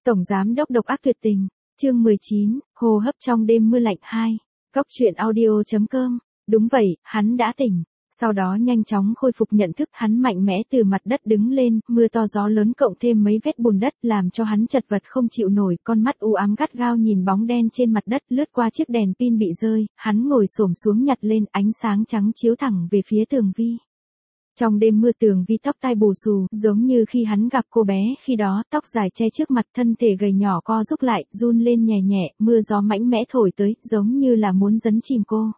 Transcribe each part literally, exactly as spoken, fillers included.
Tổng giám đốc độc ác tuyệt tình, chương mười chín, hô hấp trong đêm mưa lạnh hai. Cóc truyện audio chấm com. Đúng vậy, hắn đã tỉnh. Sau đó nhanh chóng khôi phục nhận thức, hắn mạnh mẽ từ mặt đất đứng lên, mưa to gió lớn cộng thêm mấy vết bùn đất làm cho hắn chật vật không chịu nổi, con mắt u ám gắt gao nhìn bóng đen trên mặt đất lướt qua chiếc đèn pin bị rơi, hắn ngồi xổm xuống nhặt lên, ánh sáng trắng chiếu thẳng về phía Tường Vi. Trong đêm mưa Tường Vi tóc tai bù xù, giống như khi hắn gặp cô bé khi đó, tóc dài che trước mặt, thân thể gầy nhỏ co rúm lại, run lên nhẹ nhẹ, mưa gió mãnh mẽ thổi tới, giống như là muốn dấn chìm cô.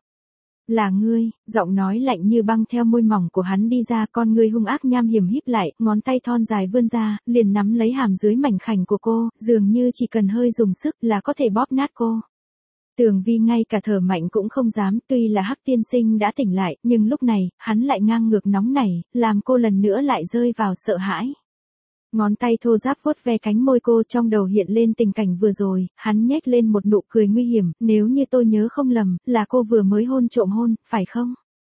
Là ngươi, giọng nói lạnh như băng theo môi mỏng của hắn đi ra, con ngươi hung ác nham hiểm híp lại, ngón tay thon dài vươn ra, liền nắm lấy hàm dưới mảnh khảnh của cô, dường như chỉ cần hơi dùng sức là có thể bóp nát cô. Tường Vi ngay cả thở mạnh cũng không dám, tuy là Hắc tiên sinh đã tỉnh lại, nhưng lúc này, hắn lại ngang ngược nóng nảy, làm cô lần nữa lại rơi vào sợ hãi. Ngón tay thô ráp vuốt ve cánh môi cô, trong đầu hiện lên tình cảnh vừa rồi, hắn nhếch lên một nụ cười nguy hiểm, nếu như tôi nhớ không lầm, là cô vừa mới hôn trộm hôn, phải không?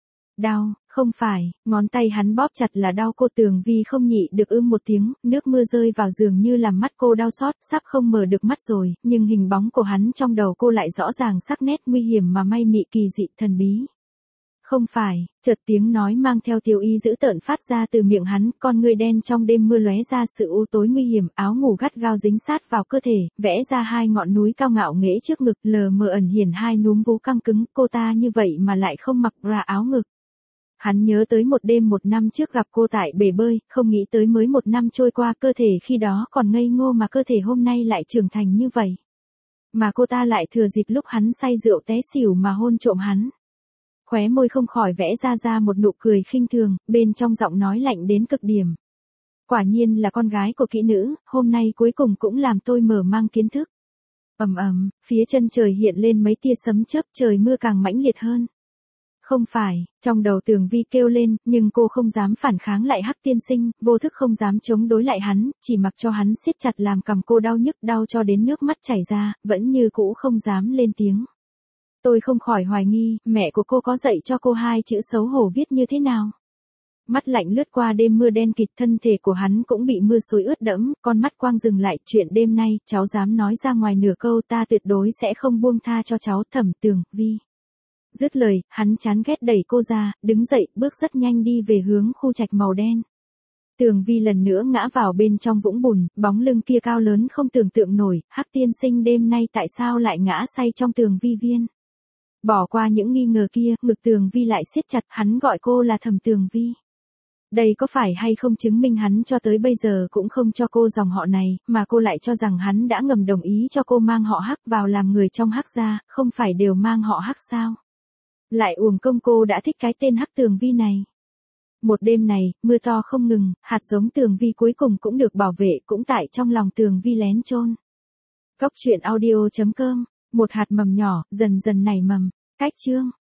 Đau, không phải, ngón tay hắn bóp chặt là đau, cô Tường Vi không nhị được ưm một tiếng, nước mưa rơi vào dường như làm mắt cô đau xót, sắp không mở được mắt rồi, nhưng hình bóng của hắn trong đầu cô lại rõ ràng sắc nét nguy hiểm mà may mị kỳ dị thần bí. Không phải, chợt tiếng nói mang theo tiêu ý dữ tợn phát ra từ miệng hắn, con ngươi đen trong đêm mưa lóe ra sự u tối nguy hiểm, áo ngủ gắt gao dính sát vào cơ thể, vẽ ra hai ngọn núi cao ngạo nghễ trước ngực, lờ mờ ẩn hiển hai núm vú căng cứng, cô ta như vậy mà lại không mặc bra áo ngực. Hắn nhớ tới một đêm một năm trước gặp cô tại bể bơi, không nghĩ tới mới một năm trôi qua, cơ thể khi đó còn ngây ngô mà cơ thể hôm nay lại trưởng thành như vậy. Mà cô ta lại thừa dịp lúc hắn say rượu té xỉu mà hôn trộm hắn. Khóe môi không khỏi vẽ ra ra một nụ cười khinh thường, bên trong giọng nói lạnh đến cực điểm. Quả nhiên là con gái của kỹ nữ, hôm nay cuối cùng cũng làm tôi mở mang kiến thức. Ầm ầm, phía chân trời hiện lên mấy tia sấm chớp, trời mưa càng mãnh liệt hơn. Không phải, trong đầu Tường Vi kêu lên, nhưng cô không dám phản kháng lại Hắc tiên sinh, vô thức không dám chống đối lại hắn, chỉ mặc cho hắn siết chặt làm cằm cô đau nhức, đau cho đến nước mắt chảy ra, vẫn như cũ không dám lên tiếng. Tôi không khỏi hoài nghi, mẹ của cô có dạy cho cô hai chữ xấu hổ viết như thế nào? Mắt lạnh lướt qua đêm mưa đen kịt, thân thể của hắn cũng bị mưa xối ướt đẫm, con mắt quang dừng lại, chuyện đêm nay, cháu dám nói ra ngoài nửa câu, ta tuyệt đối sẽ không buông tha cho cháu. Thẩm Tường Vi. Dứt lời, hắn chán ghét đẩy cô ra, đứng dậy, bước rất nhanh đi về hướng khu trạch màu đen. Tường Vi lần nữa ngã vào bên trong vũng bùn, bóng lưng kia cao lớn không tưởng tượng nổi, Hắc tiên sinh đêm nay tại sao lại ngã say trong Tường Vi viên? Bỏ qua những nghi ngờ kia, ngực Tường Vi lại siết chặt, hắn gọi cô là Thẩm Tường Vi. Đây có phải hay không chứng minh hắn cho tới bây giờ cũng không cho cô dòng họ này, mà cô lại cho rằng hắn đã ngầm đồng ý cho cô mang họ Hắc vào làm người trong Hắc gia, không phải đều mang họ Hắc sao? Lại uổng công cô đã thích cái tên Hắc Tường Vi này. Một đêm này, mưa to không ngừng, hạt giống Tường Vi cuối cùng cũng được bảo vệ, cũng tại trong lòng Tường Vi lén chôn. Cóc truyện audio chấm com. Một hạt mầm nhỏ, dần dần nảy mầm. Cách chương.